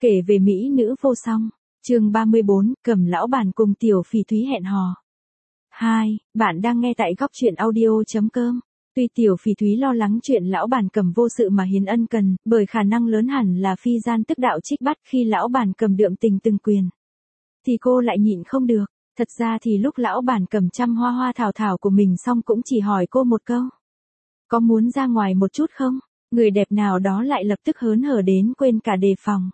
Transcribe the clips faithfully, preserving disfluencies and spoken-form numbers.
Kể về mỹ nữ vô song. Chương ba mươi bốn, Cẩm lão bản cùng Tiểu Phỉ Thúy hẹn hò. hai. Bạn đang nghe tại góc truyện audio chấm com. Tuy Tiểu Phỉ Thúy lo lắng chuyện lão bản Cẩm vô sự mà hiến ân cần, bởi khả năng lớn hẳn là phi gian tức đạo trích bắt khi lão bản Cẩm đượm tình từng quyền, thì cô lại nhịn không được. Thật ra thì lúc lão bản Cẩm chăm hoa hoa thảo thảo của mình xong cũng chỉ hỏi cô một câu: có muốn ra ngoài một chút không? Người đẹp nào đó lại lập tức hớn hở đến quên cả đề phòng.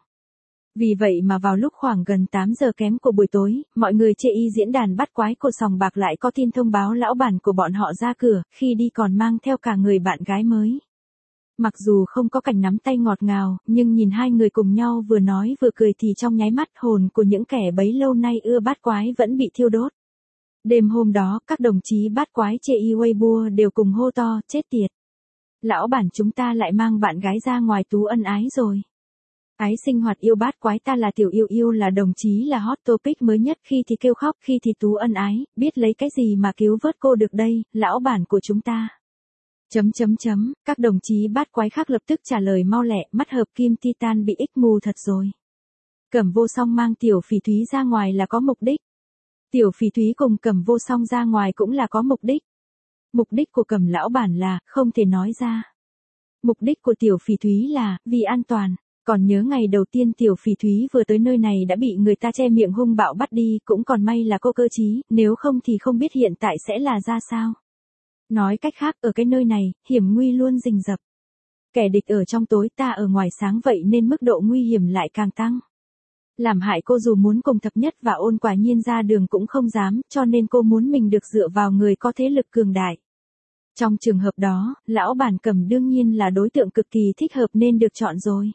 Vì vậy mà vào lúc khoảng gần tám giờ kém của buổi tối, mọi người chê y diễn đàn bắt quái của sòng bạc lại có tin thông báo lão bản của bọn họ ra cửa, khi đi còn mang theo cả người bạn gái mới. Mặc dù không có cảnh nắm tay ngọt ngào, nhưng nhìn hai người cùng nhau vừa nói vừa cười thì trong nháy mắt hồn của những kẻ bấy lâu nay ưa bát quái vẫn bị thiêu đốt. Đêm hôm đó, các đồng chí bát quái chê y Weibo đều cùng hô to, chết tiệt. Lão bản chúng ta lại mang bạn gái ra ngoài tú ân ái rồi. Ái sinh hoạt yêu bát quái ta là Tiểu Yêu Yêu là đồng chí là hot topic mới nhất, khi thì kêu khóc khi thì tú ân ái, biết lấy cái gì mà cứu vớt cô được đây, lão bản của chúng ta. Chấm chấm chấm, các đồng chí bát quái khác lập tức trả lời mau lẹ, mắt hợp kim titan bị ích mù thật rồi. Cẩm vô song mang Tiểu Phỉ Thúy ra ngoài là có mục đích. Tiểu Phỉ Thúy cùng Cẩm vô song ra ngoài cũng là có mục đích. Mục đích của Cẩm lão bản là, không thể nói ra. Mục đích của Tiểu Phỉ Thúy là, vì an toàn. Còn nhớ ngày đầu tiên Tiểu Phỉ Thúy vừa tới nơi này đã bị người ta che miệng hung bạo bắt đi, cũng còn may là cô cơ trí, nếu không thì không biết hiện tại sẽ là ra sao. Nói cách khác, ở cái nơi này, hiểm nguy luôn rình rập. Kẻ địch ở trong tối, ta ở ngoài sáng, vậy nên mức độ nguy hiểm lại càng tăng. Làm hại cô dù muốn cùng thập nhất và ôn quả nhiên ra đường cũng không dám, cho nên cô muốn mình được dựa vào người có thế lực cường đại. Trong trường hợp đó, lão bản Cẩm đương nhiên là đối tượng cực kỳ thích hợp nên được chọn rồi.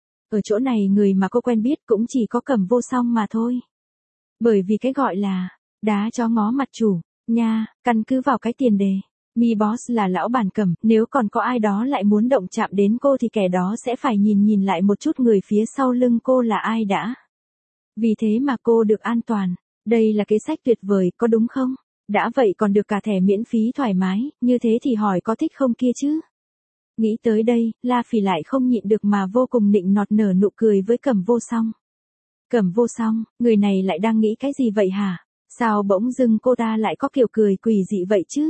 Ở chỗ này người mà cô quen biết cũng chỉ có Cẩm vô song mà thôi. Bởi vì cái gọi là đá chó ngó mặt chủ, nha, căn cứ vào cái tiền đề, Mi Boss là lão bản Cẩm, nếu còn có ai đó lại muốn động chạm đến cô thì kẻ đó sẽ phải nhìn nhìn lại một chút người phía sau lưng cô là ai đã. Vì thế mà cô được an toàn, đây là kế sách tuyệt vời, có đúng không? Đã vậy còn được cả thẻ miễn phí thoải mái, như thế thì hỏi có thích không kia chứ? Nghĩ tới đây, La Phỉ lại không nhịn được mà vô cùng nịnh nọt nở nụ cười với Cẩm vô song. Cẩm vô song, người này lại đang nghĩ cái gì vậy hả? Sao bỗng dưng cô ta lại có kiểu cười quỷ dị vậy chứ?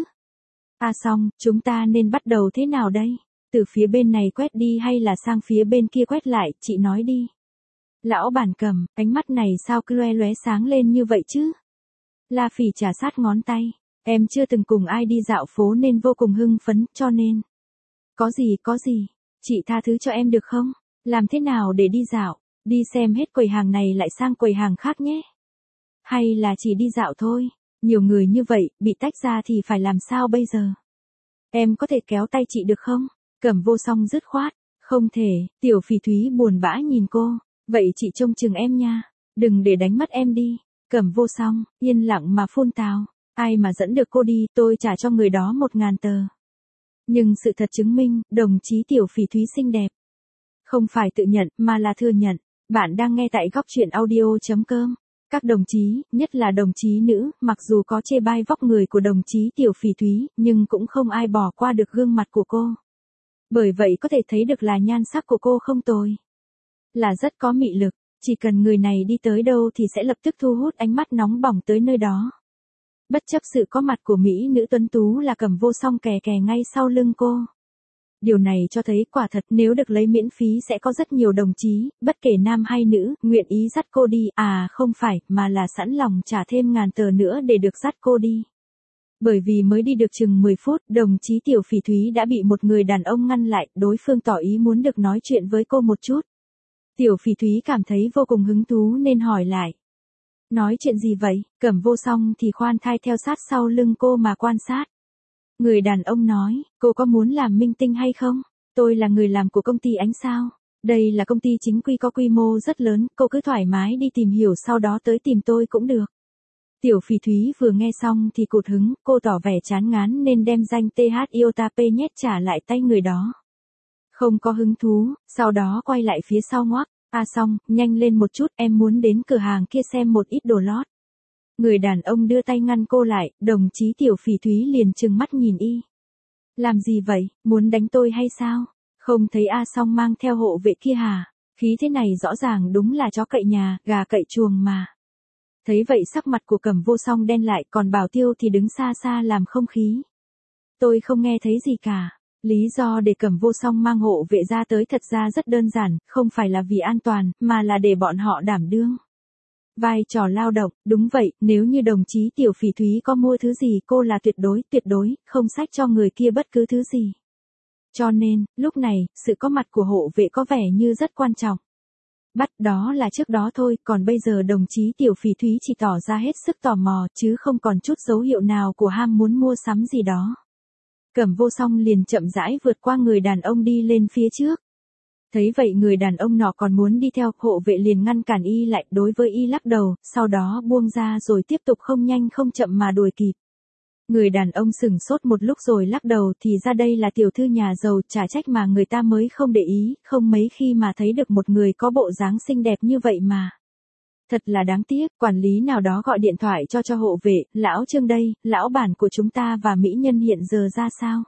À xong, chúng ta nên bắt đầu thế nào đây? Từ phía bên này quét đi hay là sang phía bên kia quét lại, chị nói đi. Lão bản Cẩm, ánh mắt này sao cứ loe loé sáng lên như vậy chứ? La Phỉ chà sát ngón tay, em chưa từng cùng ai đi dạo phố nên vô cùng hưng phấn, cho nên. Có gì có gì, chị tha thứ cho em được không? Làm thế nào để đi dạo, đi xem hết quầy hàng này lại sang quầy hàng khác nhé. Hay là chỉ đi dạo thôi, nhiều người như vậy, bị tách ra thì phải làm sao bây giờ? Em có thể kéo tay chị được không? Cẩm vô song dứt khoát, không thể. Tiểu Phỉ Thúy buồn bã nhìn cô, vậy chị trông chừng em nha, đừng để đánh mất em đi. Cẩm vô song, yên lặng mà phun tào, ai mà dẫn được cô đi, tôi trả cho người đó một ngàn tờ. Nhưng sự thật chứng minh, đồng chí Tiểu Phỉ Thúy xinh đẹp. Không phải tự nhận, mà là thừa nhận. Bạn đang nghe tại góc truyện audio chấm com. Các đồng chí, nhất là đồng chí nữ, mặc dù có chê bai vóc người của đồng chí Tiểu Phỉ Thúy, nhưng cũng không ai bỏ qua được gương mặt của cô. Bởi vậy có thể thấy được là nhan sắc của cô không tồi. Là rất có mị lực, chỉ cần người này đi tới đâu thì sẽ lập tức thu hút ánh mắt nóng bỏng tới nơi đó. Bất chấp sự có mặt của mỹ nữ tuấn tú là Cẩm vô song kè kè ngay sau lưng cô. Điều này cho thấy quả thật nếu được lấy miễn phí sẽ có rất nhiều đồng chí, bất kể nam hay nữ, nguyện ý dắt cô đi, à không phải, mà là sẵn lòng trả thêm ngàn tờ nữa để được dắt cô đi. Bởi vì mới đi được chừng mười phút, đồng chí Tiểu Phỉ Thúy đã bị một người đàn ông ngăn lại, đối phương tỏ ý muốn được nói chuyện với cô một chút. Tiểu Phỉ Thúy cảm thấy vô cùng hứng thú nên hỏi lại. Nói chuyện gì vậy? Cẩm vô song thì khoan thai theo sát sau lưng cô mà quan sát. Người đàn ông nói, cô có muốn làm minh tinh hay không? Tôi là người làm của công ty Ánh Sao. Đây là công ty chính quy có quy mô rất lớn, cô cứ thoải mái đi tìm hiểu sau đó tới tìm tôi cũng được. Tiểu Phỉ Thúy vừa nghe xong thì cụt hứng, cô tỏ vẻ chán ngán nên đem danh tê hát Iotap nhét trả lại tay người đó. Không có hứng thú, sau đó quay lại phía sau ngoắc. À xong, nhanh lên một chút, em muốn đến cửa hàng kia xem một ít đồ lót. Người đàn ông đưa tay ngăn cô lại, đồng chí Tiểu Phỉ Thúy liền trừng mắt nhìn y. Làm gì vậy, muốn đánh tôi hay sao? Không thấy A Song mang theo hộ vệ kia hả? Khí thế này rõ ràng đúng là chó cậy nhà, gà cậy chuồng mà. Thấy vậy sắc mặt của Cẩm Vô Song đen lại, còn Bảo Tiêu thì đứng xa xa làm không khí. Tôi không nghe thấy gì cả. Lý do để Cẩm Vô Song mang hộ vệ ra tới thật ra rất đơn giản, không phải là vì an toàn, mà là để bọn họ đảm đương vai trò lao động. Đúng vậy, nếu như đồng chí Tiểu Phỉ Thúy có mua thứ gì, cô là tuyệt đối, tuyệt đối, không xách cho người kia bất cứ thứ gì. Cho nên, lúc này, sự có mặt của hộ vệ có vẻ như rất quan trọng. Bắt đó là trước đó thôi, còn bây giờ đồng chí Tiểu Phỉ Thúy chỉ tỏ ra hết sức tò mò, chứ không còn chút dấu hiệu nào của ham muốn mua sắm gì đó. Cẩm Vô Song liền chậm rãi vượt qua người đàn ông đi lên phía trước. Thấy vậy người đàn ông nọ còn muốn đi theo, hộ vệ liền ngăn cản y lại, đối với y lắc đầu, sau đó buông ra rồi tiếp tục không nhanh không chậm mà đuổi kịp. Người đàn ông sửng sốt một lúc rồi lắc đầu, thì ra đây là tiểu thư nhà giàu, chả trách mà người ta mới không để ý, không mấy khi mà thấy được một người có bộ dáng xinh đẹp như vậy mà. Thật là đáng tiếc, quản lý nào đó gọi điện thoại cho cho hộ vệ, lão Trương đây, lão bản của chúng ta và mỹ nhân hiện giờ ra sao?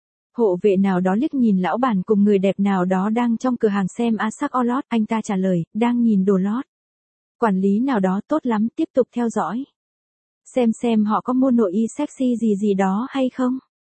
Hộ vệ nào đó liếc nhìn lão bản cùng người đẹp nào đó đang trong cửa hàng xem a sắc o lót, anh ta trả lời, đang nhìn đồ lót. Quản lý nào đó tốt lắm, tiếp tục theo dõi. Xem xem họ có mua nội y sexy gì gì đó hay không?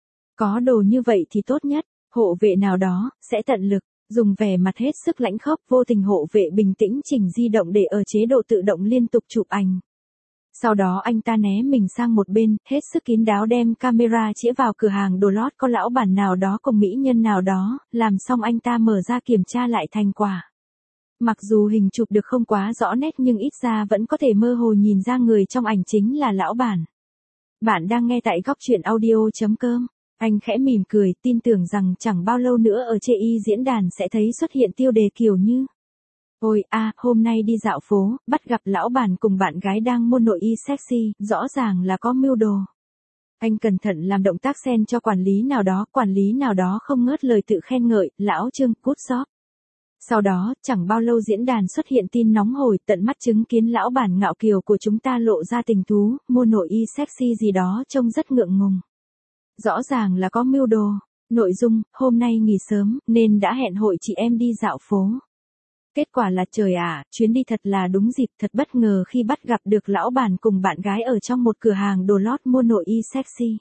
Có đồ như vậy thì tốt nhất, hộ vệ nào đó, sẽ tận lực, dùng vẻ mặt hết sức lãnh khốc, vô tình hộ vệ bình tĩnh chỉnh di động để ở chế độ tự động liên tục chụp ảnh. Sau đó anh ta né mình sang một bên, hết sức kín đáo đem camera chĩa vào cửa hàng đồ lót có lão bản nào đó cùng mỹ nhân nào đó, làm xong anh ta mở ra kiểm tra lại thành quả. Mặc dù hình chụp được không quá rõ nét nhưng ít ra vẫn có thể mơ hồ nhìn ra người trong ảnh chính là lão bản. Bạn đang nghe tại góc truyện audio chấm com. Anh khẽ mỉm cười, tin tưởng rằng chẳng bao lâu nữa ở chê y diễn đàn sẽ thấy xuất hiện tiêu đề kiểu như: Ôi a, hôm nay đi dạo phố, bắt gặp lão bản cùng bạn gái đang mua nội y sexy, rõ ràng là có mưu đồ. Anh cẩn thận làm động tác sen cho quản lý nào đó, quản lý nào đó không ngớt lời tự khen ngợi, lão Trương, good job. Sau đó, chẳng bao lâu diễn đàn xuất hiện tin nóng hổi, tận mắt chứng kiến lão bản ngạo kiều của chúng ta lộ ra tình thú, mua nội y sexy gì đó trông rất ngượng ngùng. Rõ ràng là có mưu đồ. Nội dung, hôm nay nghỉ sớm, nên đã hẹn hội chị em đi dạo phố. Kết quả là trời ạ, chuyến đi thật là đúng dịp, thật bất ngờ khi bắt gặp được lão bản cùng bạn gái ở trong một cửa hàng đồ lót mua nội y sexy.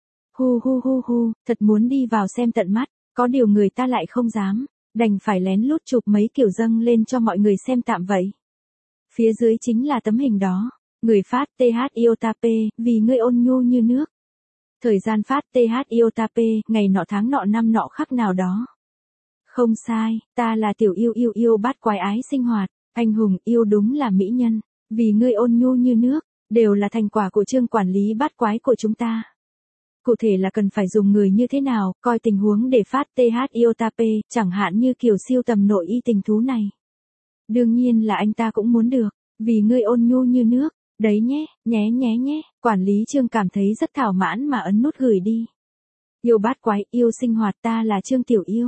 Hu hu hu hu, thật muốn đi vào xem tận mắt, có điều người ta lại không dám, đành phải lén lút chụp mấy kiểu dâng lên cho mọi người xem tạm vậy. Phía dưới chính là tấm hình đó, người phát tê hát Iota P, vì ngươi ôn nhu như nước. Thời gian phát tê hát Iota P, ngày nọ tháng nọ năm nọ khắc nào đó. Không sai, ta là tiểu yêu yêu yêu bát quái ái sinh hoạt, anh hùng yêu đúng là mỹ nhân, vì ngươi ôn nhu như nước, đều là thành quả của Trương quản lý bát quái của chúng ta. Cụ thể là cần phải dùng người như thế nào, coi tình huống để phát tê hát Iota P, chẳng hạn như kiểu siêu tầm nội y tình thú này. Đương nhiên là anh ta cũng muốn được, vì ngươi ôn nhu như nước, đấy nhé, nhé nhé nhé, quản lý Trương cảm thấy rất thỏa mãn mà ấn nút gửi đi. Yêu bát quái, yêu sinh hoạt, ta là Trương tiểu yêu.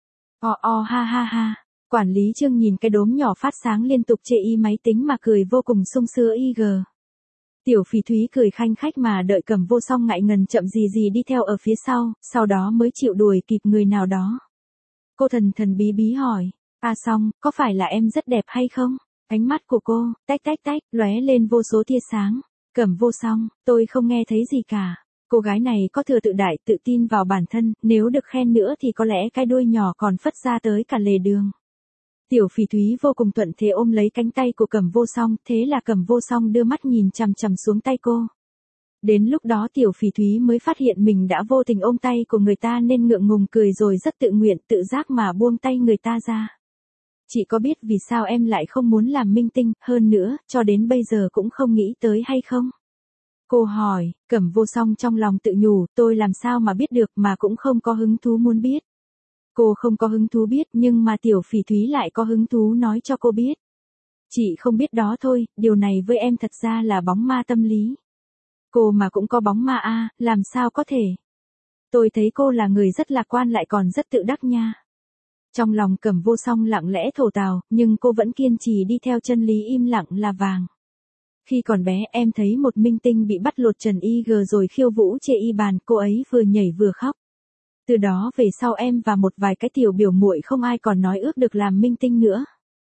O o ha ha ha, quản lý Trương nhìn cái đốm nhỏ phát sáng liên tục chê y máy tính mà cười vô cùng sung sướng y gờ. Tiểu Phỉ Thúy cười khanh khách mà đợi Cẩm Vô Song ngại ngần chậm gì gì đi theo ở phía sau, sau đó mới chịu đuổi kịp người nào đó. Cô thần thần bí bí hỏi, a Song, có phải là em rất đẹp hay không? Ánh mắt của cô, tách tách tách, lóe lên vô số tia sáng. Cẩm Vô Song, tôi không nghe thấy gì cả. Cô gái này có thừa tự đại, tự tin vào bản thân, nếu được khen nữa thì có lẽ cái đuôi nhỏ còn phất ra tới cả lề đường. Tiểu Phỉ Thúy vô cùng thuận thế ôm lấy cánh tay của Cẩm Vô Song, thế là Cẩm Vô Song đưa mắt nhìn chằm chằm xuống tay cô. Đến lúc đó Tiểu Phỉ Thúy mới phát hiện mình đã vô tình ôm tay của người ta nên ngượng ngùng cười rồi rất tự nguyện tự giác mà buông tay người ta ra. Chị có biết vì sao em lại không muốn làm minh tinh, hơn nữa, cho đến bây giờ cũng không nghĩ tới hay không? Cô hỏi, Cẩm Vô Song trong lòng tự nhủ, tôi làm sao mà biết được mà cũng không có hứng thú muốn biết. Cô không có hứng thú biết nhưng mà Tiểu Phỉ Thúy lại có hứng thú nói cho cô biết. Chị không biết đó thôi, điều này với em thật ra là bóng ma tâm lý. Cô mà cũng có bóng ma a, à, làm sao có thể? Tôi thấy cô là người rất lạc quan lại còn rất tự đắc nha. Trong lòng Cẩm Vô Song lặng lẽ thổ tào, nhưng cô vẫn kiên trì đi theo chân lý im lặng là vàng. Khi còn bé em thấy một minh tinh bị bắt lột trần y gờ rồi khiêu vũ chê y bàn, cô ấy vừa nhảy vừa khóc. Từ đó về sau em và một vài cái tiểu biểu muội không ai còn nói ước được làm minh tinh nữa.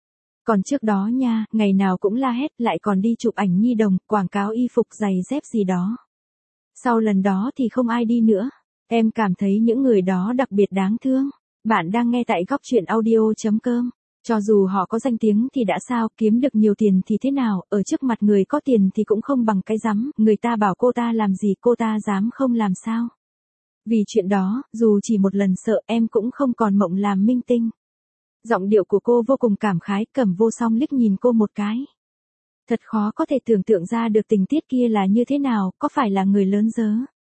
Còn trước đó nha, ngày nào cũng la hét lại còn đi chụp ảnh nhi đồng, quảng cáo y phục giày dép gì đó. Sau lần đó thì không ai đi nữa. Em cảm thấy những người đó đặc biệt đáng thương. Bạn đang nghe tại góc chuyện audio.com. Cho dù họ có danh tiếng thì đã sao, kiếm được nhiều tiền thì thế nào, ở trước mặt người có tiền thì cũng không bằng cái rắm, người ta bảo cô ta làm gì cô ta dám không làm sao. Vì chuyện đó, dù chỉ một lần sợ em cũng không còn mộng làm minh tinh. Giọng điệu của cô vô cùng cảm khái, Cẩm Vô Song liếc nhìn cô một cái. Thật khó có thể tưởng tượng ra được tình tiết kia là như thế nào, có phải là người lớn dớ.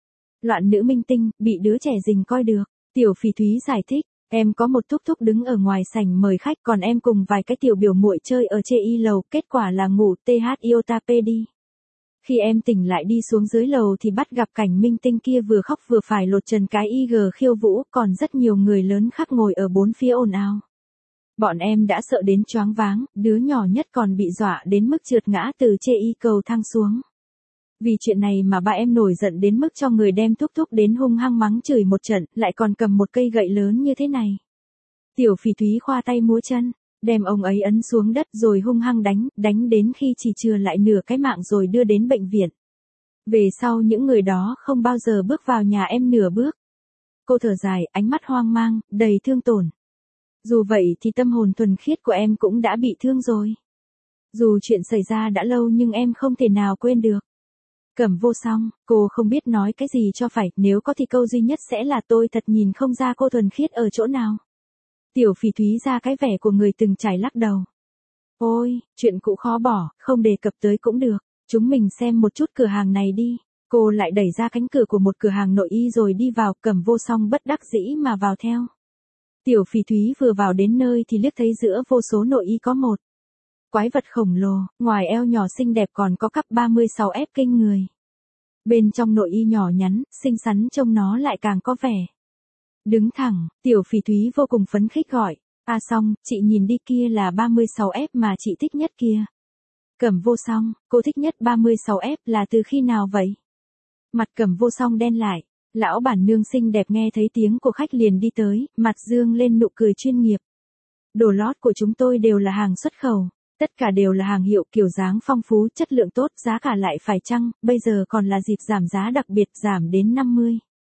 Loạn nữ minh tinh, bị đứa trẻ rình coi được. Tiểu Phỉ Thúy giải thích, em có một thúc thúc đứng ở ngoài sảnh mời khách, còn em cùng vài cái tiểu biểu muội chơi ở chê y lầu, kết quả là ngủ th iota p đi. Khi em tỉnh lại đi xuống dưới lầu thì bắt gặp cảnh minh tinh kia vừa khóc vừa phải lột trần cái i giê khiêu vũ, còn rất nhiều người lớn khác ngồi ở bốn phía ồn ào. Bọn em đã sợ đến choáng váng, đứa nhỏ nhất còn bị dọa đến mức trượt ngã từ chê y cầu thang xuống. Vì chuyện này mà ba em nổi giận đến mức cho người đem thúc thúc đến hung hăng mắng chửi một trận, lại còn cầm một cây gậy lớn như thế này. Tiểu Phỉ Thúy khoa tay múa chân, đem ông ấy ấn xuống đất rồi hung hăng đánh, đánh đến khi chỉ chừa lại nửa cái mạng rồi đưa đến bệnh viện. Về sau những người đó không bao giờ bước vào nhà em nửa bước. Cô thở dài, ánh mắt hoang mang, đầy thương tổn. Dù vậy thì tâm hồn thuần khiết của em cũng đã bị thương rồi. Dù chuyện xảy ra đã lâu nhưng em không thể nào quên được. Cẩm Vô Song, cô không biết nói cái gì cho phải, nếu có thì câu duy nhất sẽ là tôi thật nhìn không ra cô thuần khiết ở chỗ nào. Tiểu Phỉ Thúy ra cái vẻ của người từng trải lắc đầu. Ôi, chuyện cũ khó bỏ, không đề cập tới cũng được, chúng mình xem một chút cửa hàng này đi. Cô lại đẩy ra cánh cửa của một cửa hàng nội y rồi đi vào, Cẩm Vô Song bất đắc dĩ mà vào theo. Tiểu Phỉ Thúy vừa vào đến nơi thì liếc thấy giữa vô số nội y có một quái vật khổng lồ, ngoài eo nhỏ xinh đẹp còn có cắp ba mươi sáu ép kinh người. Bên trong nội y nhỏ nhắn, xinh xắn trông nó lại càng có vẻ đứng thẳng. Tiểu Phỉ Thúy vô cùng phấn khích gọi, "A Song, chị nhìn đi, kia là ba mươi sáu ép mà chị thích nhất kia." Cẩm Vô Song, cô thích nhất ba mươi sáu ép là từ khi nào vậy? Mặt Cẩm Vô Song đen lại. Lão bản nương xinh đẹp nghe thấy tiếng của khách liền đi tới, mặt dương lên nụ cười chuyên nghiệp. Đồ lót của chúng tôi đều là hàng xuất khẩu, tất cả đều là hàng hiệu, kiểu dáng phong phú, chất lượng tốt, giá cả lại phải chăng, bây giờ còn là dịp giảm giá đặc biệt, giảm đến năm mươi.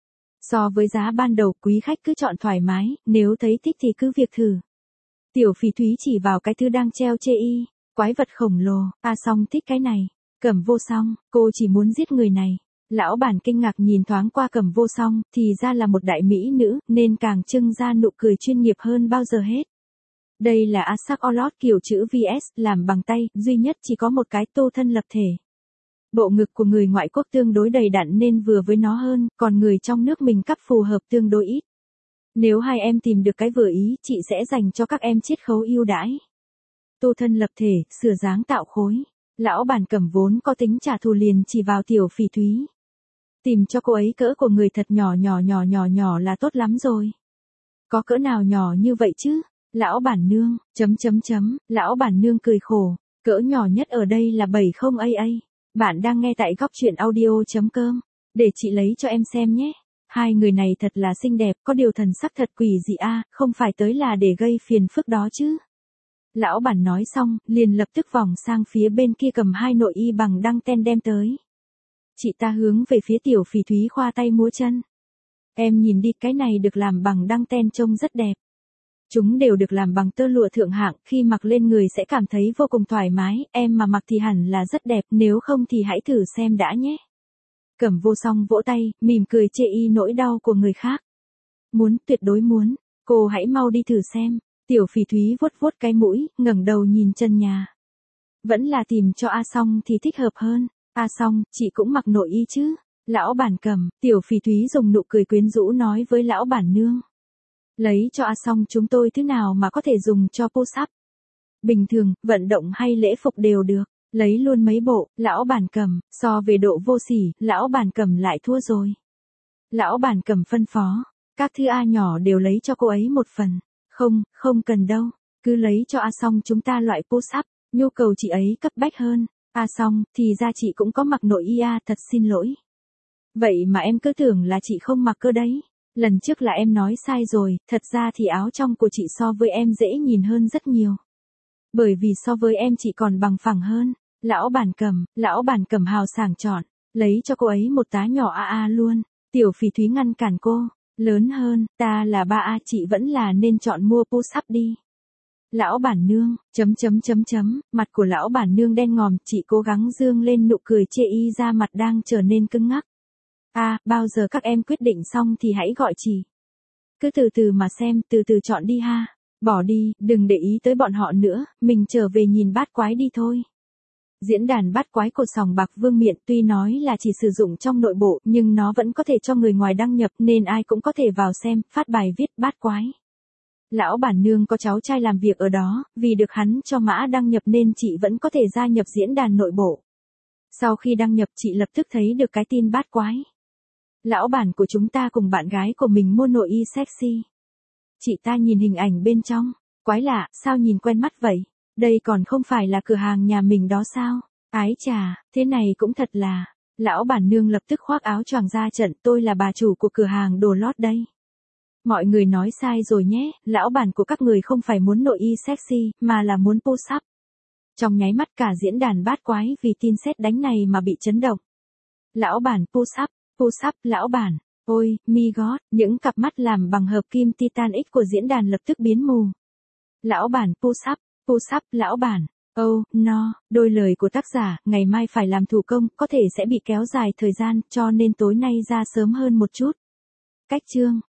So với giá ban đầu, quý khách cứ chọn thoải mái, nếu thấy thích thì cứ việc thử. Tiểu Phỉ Thúy chỉ vào cái thứ đang treo chê y, quái vật khổng lồ, "A Song thích cái này." Cẩm Vô Song, cô chỉ muốn giết người này. Lão bản kinh ngạc nhìn thoáng qua Cẩm Vô Song, thì ra là một đại mỹ nữ, nên càng trưng ra nụ cười chuyên nghiệp hơn bao giờ hết. Đây là Asak Olot kiểu chữ vê ét, làm bằng tay, duy nhất chỉ có một cái tô thân lập thể. Bộ ngực của người ngoại quốc tương đối đầy đặn nên vừa với nó hơn, còn người trong nước mình cắp phù hợp tương đối ít. Nếu hai em tìm được cái vừa ý, chị sẽ dành cho các em chiết khấu ưu đãi. Tô thân lập thể, sửa dáng tạo khối. Lão bản Cẩm vốn có tính trả thù liền chỉ vào Tiểu Phỉ Thúy. Tìm cho cô ấy cỡ của người thật nhỏ nhỏ nhỏ nhỏ nhỏ là tốt lắm rồi. Có cỡ nào nhỏ như vậy chứ? Lão bản nương, chấm chấm chấm, lão bản nương cười khổ, cỡ nhỏ nhất ở đây là bảy mươi a a. Bạn đang nghe tại góc chuyện audio.com, để chị lấy cho em xem nhé. Hai người này thật là xinh đẹp, có điều thần sắc thật quỷ dị a, không phải tới là để gây phiền phức đó chứ. Lão bản nói xong, liền lập tức vòng sang phía bên kia cầm hai nội y bằng đăng ten đem tới. Chị ta hướng về phía Tiểu Phỉ Thúy khoa tay múa chân. Em nhìn đi, cái này được làm bằng đăng ten trông rất đẹp. Chúng đều được làm bằng tơ lụa thượng hạng, khi mặc lên người sẽ cảm thấy vô cùng thoải mái, em mà mặc thì hẳn là rất đẹp, nếu không thì hãy thử xem đã nhé. Cẩm Vô Song vỗ tay, mỉm cười chê y nỗi đau của người khác. Muốn, tuyệt đối muốn, cô hãy mau đi thử xem. Tiểu Phỉ Thúy vuốt vuốt cái mũi, ngẩng đầu nhìn chân nhà. Vẫn là tìm cho A Song thì thích hợp hơn. A Song, chị cũng mặc nội y chứ? Lão bản Cẩm, Tiểu Phỉ Thúy dùng nụ cười quyến rũ nói với lão bản nương. Lấy cho A Song chúng tôi thứ nào mà có thể dùng cho push-up. Bình thường, vận động hay lễ phục đều được. Lấy luôn mấy bộ, lão bản Cẩm, so về độ vô sỉ, lão bản Cẩm lại thua rồi. Lão bản Cẩm phân phó, các thứ A nhỏ đều lấy cho cô ấy một phần. Không, không cần đâu, cứ lấy cho A Song chúng ta loại push-up, nhu cầu chị ấy cấp bách hơn. A Song, thì ra chị cũng có mặc nội y à, thật xin lỗi. Vậy mà em cứ tưởng là chị không mặc cơ đấy. Lần trước là em nói sai rồi, thật ra thì áo trong của chị so với em dễ nhìn hơn rất nhiều. Bởi vì so với em chị còn bằng phẳng hơn. Lão bản Cầm, lão bản Cầm hào sảng chọn, lấy cho cô ấy một tá nhỏ a a luôn. Tiểu Phỉ Thúy ngăn cản cô, lớn hơn, ta là ba a chị vẫn là nên chọn mua push-up đi. Lão bản nương, chấm chấm chấm chấm, mặt của lão bản nương đen ngòm, chị cố gắng dương lên nụ cười chê y ra mặt đang trở nên cứng ngắc. À, bao giờ các em quyết định xong thì hãy gọi chị. Cứ từ từ mà xem, từ từ chọn đi ha. Bỏ đi, đừng để ý tới bọn họ nữa, mình trở về nhìn bát quái đi thôi. Diễn đàn bát quái của sòng bạc Vương Miện tuy nói là chỉ sử dụng trong nội bộ nhưng nó vẫn có thể cho người ngoài đăng nhập nên ai cũng có thể vào xem, phát bài viết bát quái. Lão bản nương có cháu trai làm việc ở đó, vì được hắn cho mã đăng nhập nên chị vẫn có thể gia nhập diễn đàn nội bộ. Sau khi đăng nhập chị lập tức thấy được cái tin bát quái. Lão bản của chúng ta cùng bạn gái của mình mua nội y sexy. Chị ta nhìn hình ảnh bên trong, quái lạ, sao nhìn quen mắt vậy? Đây còn không phải là cửa hàng nhà mình đó sao? Ái chà, thế này cũng thật là. Lão bản nương lập tức khoác áo choàng ra trận, tôi là bà chủ của cửa hàng đồ lót đây. Mọi người nói sai rồi nhé, lão bản của các người không phải muốn nội y sexy, mà là muốn push up. Trong nháy mắt cả diễn đàn bát quái vì tin sét đánh này mà bị chấn động. Lão bản push up, push up, lão bản. Ôi, mi gót, những cặp mắt làm bằng hợp kim Titan X của diễn đàn lập tức biến mù. Lão bản push up, push up, lão bản. Oh, no, đôi lời của tác giả, ngày mai phải làm thủ công, có thể sẽ bị kéo dài thời gian, cho nên tối nay ra sớm hơn một chút. Cách chương.